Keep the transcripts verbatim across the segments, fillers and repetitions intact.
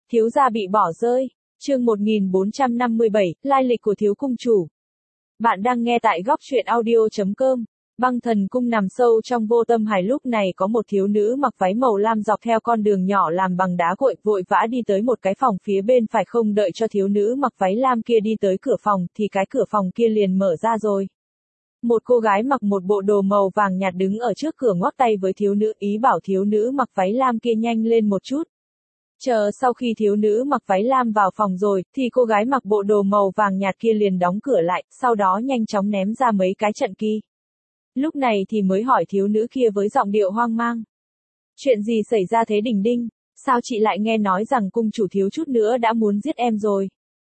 Thiếu gia bị bỏ rơi. Chương một nghìn bốn trăm năm mươi bảy, lai lịch của thiếu cung chủ. Bạn đang nghe tại góc truyện audio chấm com. Băng thần cung nằm sâu trong vô tâm hải, lúc này có một thiếu nữ mặc váy màu lam dọc theo con đường nhỏ làm bằng đá cuội vội vã đi tới một cái phòng phía bên phải, không đợi cho thiếu nữ mặc váy lam kia đi tới cửa phòng thì cái cửa phòng kia liền mở ra rồi. Một cô gái mặc một bộ đồ màu vàng nhạt đứng ở trước cửa ngoắc tay với thiếu nữ, ý bảo thiếu nữ mặc váy lam kia nhanh lên một chút. Chờ sau khi thiếu nữ mặc váy lam vào phòng rồi, thì cô gái mặc bộ đồ màu vàng nhạt kia liền đóng cửa lại, sau đó nhanh chóng ném ra mấy cái trận kỳ. Lúc này thì mới hỏi thiếu nữ kia với giọng điệu hoang mang. Chuyện gì xảy ra thế Đình Đình? Sao chị lại nghe nói rằng cung chủ thiếu chút nữa đã muốn giết em rồi?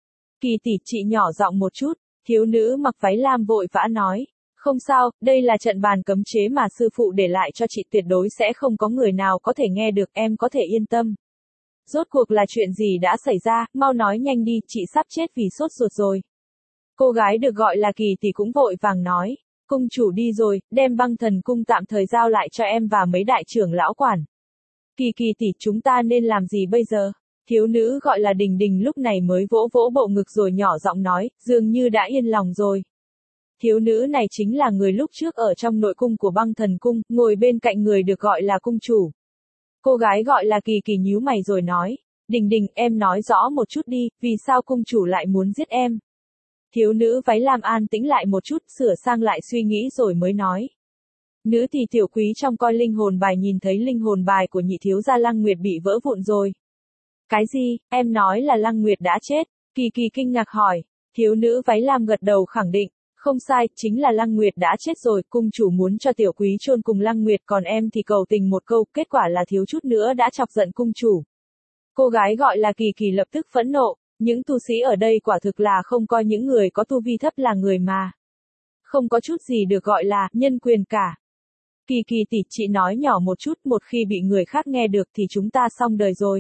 Kỳ tỷ, chị nhỏ giọng một chút, thiếu nữ mặc váy lam vội vã nói. Không sao, đây là trận bàn cấm chế mà sư phụ để lại cho chị, tuyệt đối sẽ không có người nào có thể nghe được, em có thể yên tâm. Rốt cuộc là chuyện gì đã xảy ra, mau nói nhanh đi, chị sắp chết vì sốt ruột rồi. Cô gái được gọi là Kỳ tỷ cũng vội vàng nói, cung chủ đi rồi, đem băng thần cung tạm thời giao lại cho em và mấy đại trưởng lão quản. Kỳ Kỳ tỷ, chúng ta nên làm gì bây giờ? Thiếu nữ gọi là Đình Đình lúc này mới vỗ vỗ bộ ngực rồi nhỏ giọng nói, dường như đã yên lòng rồi. Thiếu nữ này chính là người lúc trước ở trong nội cung của băng thần cung, ngồi bên cạnh người được gọi là cung chủ. Cô gái gọi là Kỳ Kỳ nhíu mày rồi nói, Đình Đình, em nói rõ một chút đi, vì sao cung chủ lại muốn giết em? Thiếu nữ váy lam an tĩnh lại một chút, sửa sang lại suy nghĩ rồi mới nói. Nữ thì tiểu quý trong coi linh hồn bài nhìn thấy linh hồn bài của nhị thiếu gia Lăng Nguyệt bị vỡ vụn rồi. Cái gì, em nói là Lăng Nguyệt đã chết? Kỳ Kỳ kinh ngạc hỏi. Thiếu nữ váy lam gật đầu khẳng định. Không sai, chính là Lăng Nguyệt đã chết rồi, cung chủ muốn cho tiểu quý chôn cùng Lăng Nguyệt, còn em thì cầu tình một câu, kết quả là thiếu chút nữa đã chọc giận cung chủ. Cô gái gọi là Kỳ Kỳ lập tức phẫn nộ, những tu sĩ ở đây quả thực là không coi những người có tu vi thấp là người mà. Không có chút gì được gọi là nhân quyền cả. Kỳ Kỳ tỷ, chị nói nhỏ một chút, một khi bị người khác nghe được thì chúng ta xong đời rồi.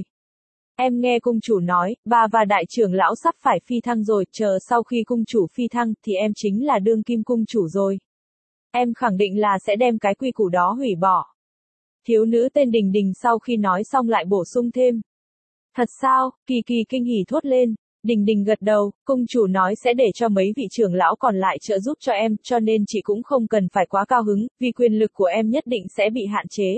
Em nghe cung chủ nói, bà và đại trưởng lão sắp phải phi thăng rồi, chờ sau khi cung chủ phi thăng, thì em chính là đương kim cung chủ rồi. Em khẳng định là sẽ đem cái quy củ đó hủy bỏ. Thiếu nữ tên Đình Đình sau khi nói xong lại bổ sung thêm. Thật sao? Kỳ Kỳ kinh hỉ thốt lên. Đình Đình gật đầu, cung chủ nói sẽ để cho mấy vị trưởng lão còn lại trợ giúp cho em, cho nên chị cũng không cần phải quá cao hứng, vì quyền lực của em nhất định sẽ bị hạn chế.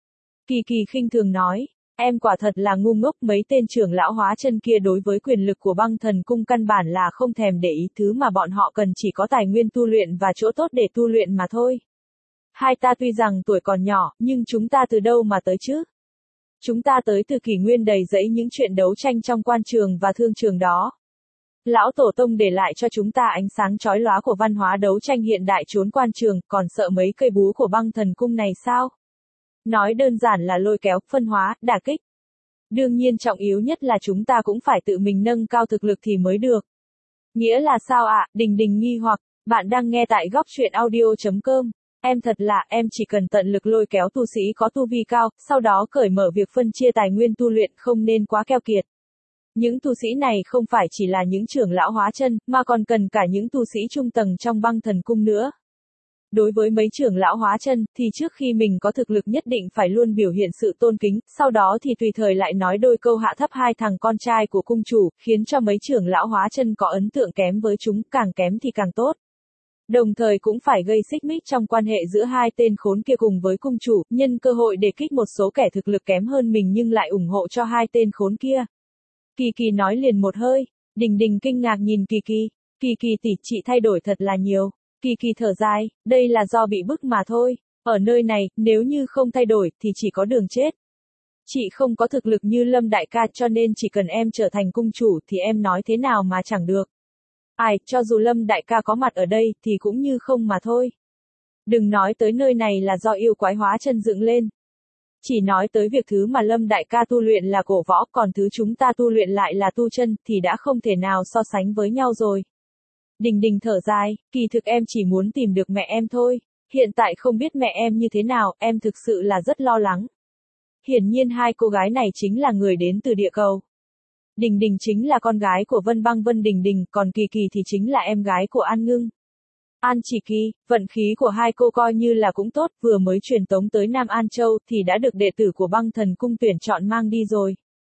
Kỳ Kỳ khinh thường nói. Em quả thật là ngu ngốc, mấy tên trưởng lão hóa chân kia đối với quyền lực của băng thần cung căn bản là không thèm để ý, thứ mà bọn họ cần chỉ có tài nguyên tu luyện và chỗ tốt để tu luyện mà thôi. Hai ta tuy rằng tuổi còn nhỏ, nhưng chúng ta từ đâu mà tới chứ? Chúng ta tới từ kỷ nguyên đầy rẫy những chuyện đấu tranh trong quan trường và thương trường đó. Lão Tổ Tông để lại cho chúng ta ánh sáng chói lóa của văn hóa đấu tranh hiện đại trốn quan trường, còn sợ mấy cây búa của băng thần cung này sao? Nói đơn giản là lôi kéo, phân hóa, đả kích. Đương nhiên trọng yếu nhất là chúng ta cũng phải tự mình nâng cao thực lực thì mới được. Nghĩa là sao ạ? À? Đình Đình nghi hoặc, bạn đang nghe tại góc truyện audio chấm com. Em thật là, em chỉ cần tận lực lôi kéo tu sĩ có tu vi cao, sau đó cởi mở việc phân chia tài nguyên tu luyện, không nên quá keo kiệt. Những tu sĩ này không phải chỉ là những trưởng lão hóa chân, mà còn cần cả những tu sĩ trung tầng trong băng thần cung nữa. Đối với mấy trưởng lão hóa chân, thì trước khi mình có thực lực nhất định phải luôn biểu hiện sự tôn kính, sau đó thì tùy thời lại nói đôi câu hạ thấp hai thằng con trai của cung chủ, khiến cho mấy trưởng lão hóa chân có ấn tượng kém với chúng, càng kém thì càng tốt. Đồng thời cũng phải gây xích mích trong quan hệ giữa hai tên khốn kia cùng với cung chủ, nhân cơ hội để kích một số kẻ thực lực kém hơn mình nhưng lại ủng hộ cho hai tên khốn kia. Kỳ Kỳ nói liền một hơi, Đình Đình kinh ngạc nhìn Kỳ Kỳ, Kỳ Kỳ tỷ, chị thay đổi thật là nhiều. Kỳ Kỳ thở dài, đây là do bị bức mà thôi, ở nơi này, nếu như không thay đổi, thì chỉ có đường chết. Chị không có thực lực như Lâm đại ca cho nên chỉ cần em trở thành cung chủ thì em nói thế nào mà chẳng được. Ai, cho dù Lâm đại ca có mặt ở đây thì cũng như không mà thôi. Đừng nói tới nơi này là do yêu quái hóa chân dựng lên. Chỉ nói tới việc thứ mà Lâm đại ca tu luyện là cổ võ, còn thứ chúng ta tu luyện lại là tu chân, thì đã không thể nào so sánh với nhau rồi. Đình Đình thở dài, kỳ thực em chỉ muốn tìm được mẹ em thôi, hiện tại không biết mẹ em như thế nào, em thực sự là rất lo lắng. Hiển nhiên hai cô gái này chính là người đến từ địa cầu. Đình Đình chính là con gái của Vân Băng Vân Đình Đình, còn Kỳ Kỳ thì chính là em gái của An Ngưng. An Chỉ Kỳ, vận khí của hai cô coi như là cũng tốt, vừa mới truyền tống tới Nam An Châu thì đã được đệ tử của băng thần cung tuyển chọn mang đi rồi.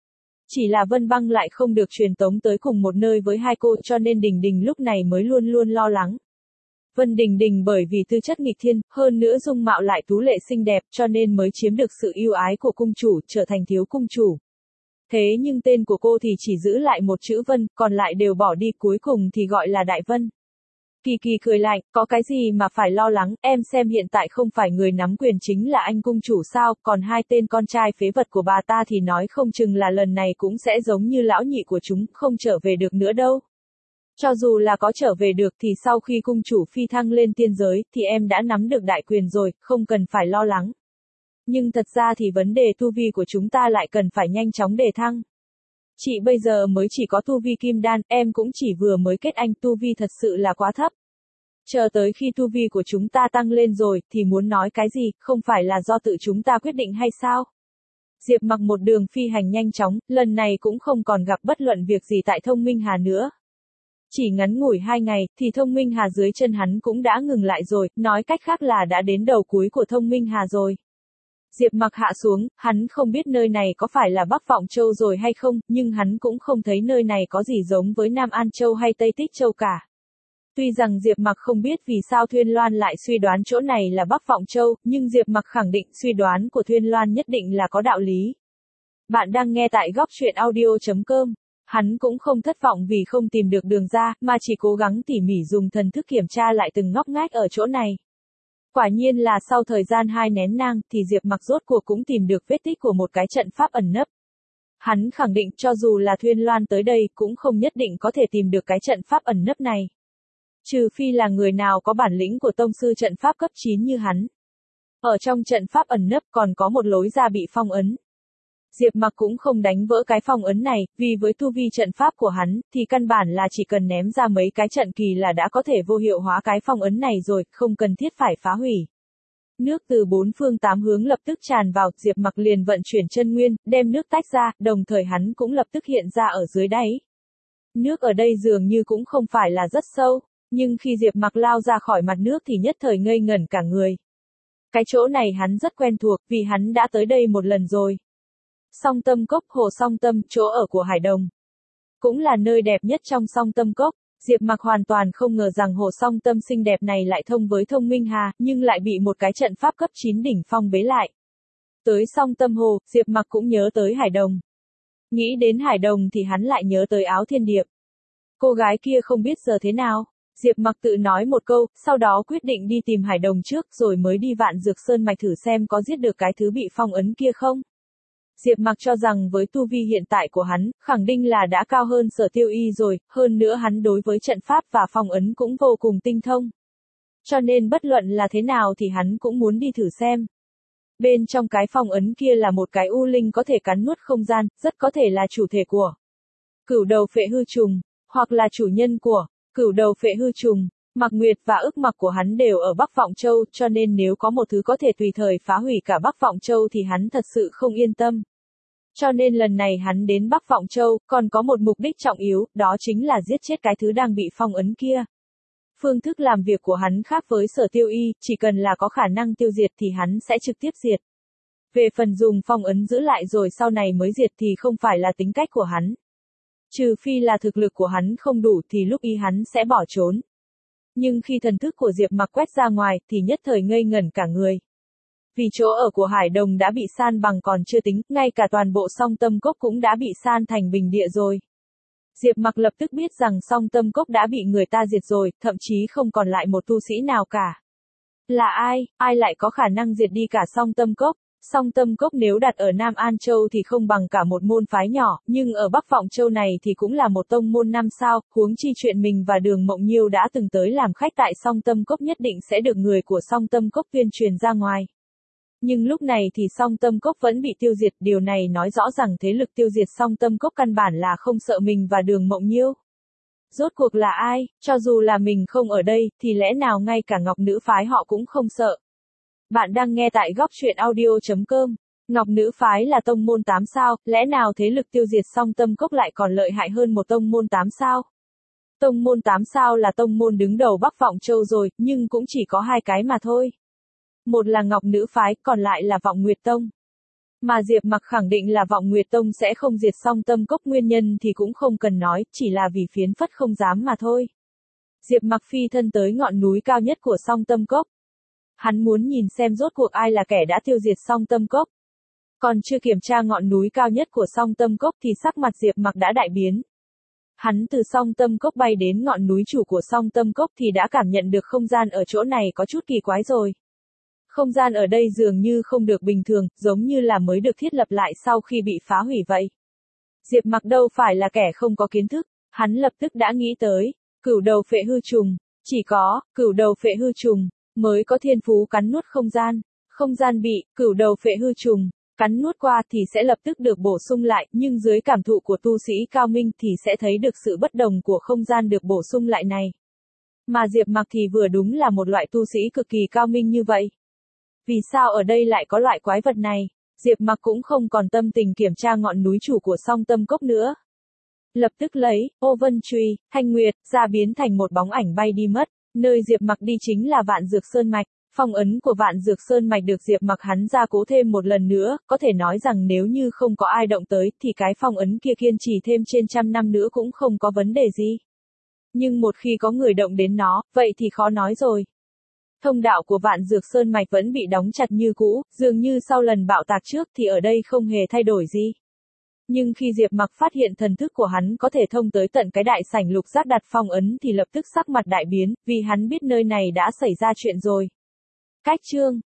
Chỉ là Vân Băng lại không được truyền tống tới cùng một nơi với hai cô cho nên Đình Đình lúc này mới luôn luôn lo lắng. Vân Đình Đình bởi vì tư chất nghịch thiên, hơn nữa dung mạo lại tú lệ xinh đẹp cho nên mới chiếm được sự yêu ái của cung chủ, trở thành thiếu cung chủ. Thế nhưng tên của cô thì chỉ giữ lại một chữ Vân, còn lại đều bỏ đi, cuối cùng thì gọi là Đại Vân. Kỳ Kỳ cười lạnh, có cái gì mà phải lo lắng, em xem hiện tại không phải người nắm quyền chính là anh cung chủ sao, còn hai tên con trai phế vật của bà ta thì nói không chừng là lần này cũng sẽ giống như lão nhị của chúng, không trở về được nữa đâu. Cho dù là có trở về được thì sau khi cung chủ phi thăng lên tiên giới, thì em đã nắm được đại quyền rồi, không cần phải lo lắng. Nhưng thật ra thì vấn đề tu vi của chúng ta lại cần phải nhanh chóng đề thăng. Chị bây giờ mới chỉ có tu vi kim đan, em cũng chỉ vừa mới kết anh, tu vi thật sự là quá thấp. Chờ tới khi tu vi của chúng ta tăng lên rồi, thì muốn nói cái gì, không phải là do tự chúng ta quyết định hay sao? Diệp Mặc một đường phi hành nhanh chóng, lần này cũng không còn gặp bất luận việc gì tại Thông Minh Hà nữa. Chỉ ngắn ngủi hai ngày, thì Thông Minh Hà dưới chân hắn cũng đã ngừng lại rồi, nói cách khác là đã đến đầu cuối của Thông Minh Hà rồi. Diệp Mặc hạ xuống, hắn không biết nơi này có phải là Bắc Vọng Châu rồi hay không, nhưng hắn cũng không thấy nơi này có gì giống với Nam An Châu hay Tây Tích Châu cả. Tuy rằng Diệp Mặc không biết vì sao Thuyên Loan lại suy đoán chỗ này là Bắc Vọng Châu, nhưng Diệp Mặc khẳng định suy đoán của Thuyên Loan nhất định là có đạo lý. Bạn đang nghe tại góc truyện audio chấm com. Hắn cũng không thất vọng vì không tìm được đường ra, mà chỉ cố gắng tỉ mỉ dùng thần thức kiểm tra lại từng ngóc ngách ở chỗ này. Quả nhiên là sau thời gian hai nén nang, thì Diệp Mặc rốt cuộc cũng tìm được vết tích của một cái trận pháp ẩn nấp. Hắn khẳng định cho dù là Thuyên Loan tới đây cũng không nhất định có thể tìm được cái trận pháp ẩn nấp này. Trừ phi là người nào có bản lĩnh của tông sư trận pháp cấp chín như hắn. Ở trong trận pháp ẩn nấp còn có một lối ra bị phong ấn. Diệp Mặc cũng không đánh vỡ cái phong ấn này, vì với tu vi trận pháp của hắn, thì căn bản là chỉ cần ném ra mấy cái trận kỳ là đã có thể vô hiệu hóa cái phong ấn này rồi, không cần thiết phải phá hủy. Nước từ bốn phương tám hướng lập tức tràn vào, Diệp Mặc liền vận chuyển chân nguyên, đem nước tách ra, đồng thời hắn cũng lập tức hiện ra ở dưới đáy. Nước ở đây dường như cũng không phải là rất sâu, nhưng khi Diệp Mặc lao ra khỏi mặt nước thì nhất thời ngây ngẩn cả người. Cái chỗ này hắn rất quen thuộc, vì hắn đã tới đây một lần rồi. Song Tâm Cốc, hồ Song Tâm, chỗ ở của Hải Đồng. Cũng là nơi đẹp nhất trong Song Tâm Cốc, Diệp Mặc hoàn toàn không ngờ rằng hồ Song Tâm xinh đẹp này lại thông với Thông Minh Hà, nhưng lại bị một cái trận pháp cấp chín đỉnh phong bế lại. Tới Song Tâm Hồ, Diệp Mặc cũng nhớ tới Hải Đồng. Nghĩ đến Hải Đồng thì hắn lại nhớ tới Áo Thiên Điệp. Cô gái kia không biết giờ thế nào. Diệp Mặc tự nói một câu, sau đó quyết định đi tìm Hải Đồng trước rồi mới đi Vạn Dược Sơn Mạch thử xem có giết được cái thứ bị phong ấn kia không. Diệp Mặc cho rằng với tu vi hiện tại của hắn, khẳng định là đã cao hơn Sở Tiêu Y rồi, hơn nữa hắn đối với trận pháp và phong ấn cũng vô cùng tinh thông. Cho nên bất luận là thế nào thì hắn cũng muốn đi thử xem. Bên trong cái phong ấn kia là một cái u linh có thể cắn nuốt không gian, rất có thể là chủ thể của Cửu Đầu Phệ Hư Trùng, hoặc là chủ nhân của Cửu Đầu Phệ Hư Trùng. Mặc Nguyệt và ức mặc của hắn đều ở Bắc Vọng Châu, cho nên nếu có một thứ có thể tùy thời phá hủy cả Bắc Vọng Châu thì hắn thật sự không yên tâm. Cho nên lần này hắn đến Bắc Vọng Châu, còn có một mục đích trọng yếu, đó chính là giết chết cái thứ đang bị phong ấn kia. Phương thức làm việc của hắn khác với Sở Tiêu Y, chỉ cần là có khả năng tiêu diệt thì hắn sẽ trực tiếp diệt. Về phần dùng phong ấn giữ lại rồi sau này mới diệt thì không phải là tính cách của hắn. Trừ phi là thực lực của hắn không đủ thì lúc y hắn sẽ bỏ trốn. Nhưng khi thần thức của Diệp Mặc quét ra ngoài thì nhất thời ngây ngẩn cả người. Vì chỗ ở của Hải Đồng đã bị san bằng còn chưa tính, ngay cả toàn bộ Song Tâm Cốc cũng đã bị san thành bình địa rồi. Diệp Mặc lập tức biết rằng Song Tâm Cốc đã bị người ta diệt rồi, thậm chí không còn lại một tu sĩ nào cả. Là ai, ai lại có khả năng diệt đi cả Song Tâm Cốc? Song Tâm Cốc nếu đặt ở Nam An Châu thì không bằng cả một môn phái nhỏ, nhưng ở Bắc Vọng Châu này thì cũng là một tông môn năm sao, huống chi chuyện mình và Đường Mộng Nhiêu đã từng tới làm khách tại Song Tâm Cốc nhất định sẽ được người của Song Tâm Cốc tuyên truyền ra ngoài. Nhưng lúc này thì Song Tâm Cốc vẫn bị tiêu diệt, điều này nói rõ rằng thế lực tiêu diệt Song Tâm Cốc căn bản là không sợ mình và Đường Mộng Nhiêu. Rốt cuộc là ai, cho dù là mình không ở đây, thì lẽ nào ngay cả Ngọc Nữ Phái họ cũng không sợ. Bạn đang nghe tại góc truyện audio chấm com. Ngọc Nữ Phái là tông môn tám sao, lẽ nào thế lực tiêu diệt Song Tâm Cốc lại còn lợi hại hơn một tông môn tám sao? Tông môn tám sao là tông môn đứng đầu Bắc Vọng Châu rồi, nhưng cũng chỉ có hai cái mà thôi. Một là Ngọc Nữ Phái, còn lại là Vọng Nguyệt Tông. Mà Diệp Mặc khẳng định là Vọng Nguyệt Tông sẽ không diệt Song Tâm Cốc, nguyên nhân thì cũng không cần nói, chỉ là vì phiến phất không dám mà thôi. Diệp Mặc phi thân tới ngọn núi cao nhất của Song Tâm Cốc. Hắn muốn nhìn xem rốt cuộc ai là kẻ đã tiêu diệt Song Tâm Cốc. Còn chưa kiểm tra ngọn núi cao nhất của Song Tâm Cốc thì sắc mặt Diệp Mặc đã đại biến. Hắn từ Song Tâm Cốc bay đến ngọn núi chủ của Song Tâm Cốc thì đã cảm nhận được không gian ở chỗ này có chút kỳ quái rồi. Không gian ở đây dường như không được bình thường, giống như là mới được thiết lập lại sau khi bị phá hủy vậy. Diệp Mặc đâu phải là kẻ không có kiến thức, hắn lập tức đã nghĩ tới, cửu đầu phệ hư trùng, chỉ có, cửu đầu phệ hư trùng, mới có thiên phú cắn nuốt không gian. Không gian bị, cửu đầu phệ hư trùng, cắn nuốt qua thì sẽ lập tức được bổ sung lại, nhưng dưới cảm thụ của tu sĩ cao minh thì sẽ thấy được sự bất đồng của không gian được bổ sung lại này. Mà Diệp Mặc thì vừa đúng là một loại tu sĩ cực kỳ cao minh như vậy. Vì sao ở đây lại có loại quái vật này? Diệp Mặc cũng không còn tâm tình kiểm tra ngọn núi chủ của Song Tâm Cốc nữa. Lập tức lấy, ô vân truy, thanh nguyệt, ra biến thành một bóng ảnh bay đi mất. Nơi Diệp Mặc đi chính là Vạn Dược Sơn Mạch. Phong ấn của Vạn Dược Sơn Mạch được Diệp Mặc hắn gia cố thêm một lần nữa, có thể nói rằng nếu như không có ai động tới thì cái phong ấn kia kiên trì thêm trên trăm năm nữa cũng không có vấn đề gì. Nhưng một khi có người động đến nó, vậy thì khó nói rồi. Thông đạo của Vạn Dược Sơn Mạch vẫn bị đóng chặt như cũ, dường như sau lần bạo tạc trước thì ở đây không hề thay đổi gì. Nhưng khi Diệp Mặc phát hiện thần thức của hắn có thể thông tới tận cái đại sảnh lục giác đặt phong ấn thì lập tức sắc mặt đại biến, vì hắn biết nơi này đã xảy ra chuyện rồi. Cách chương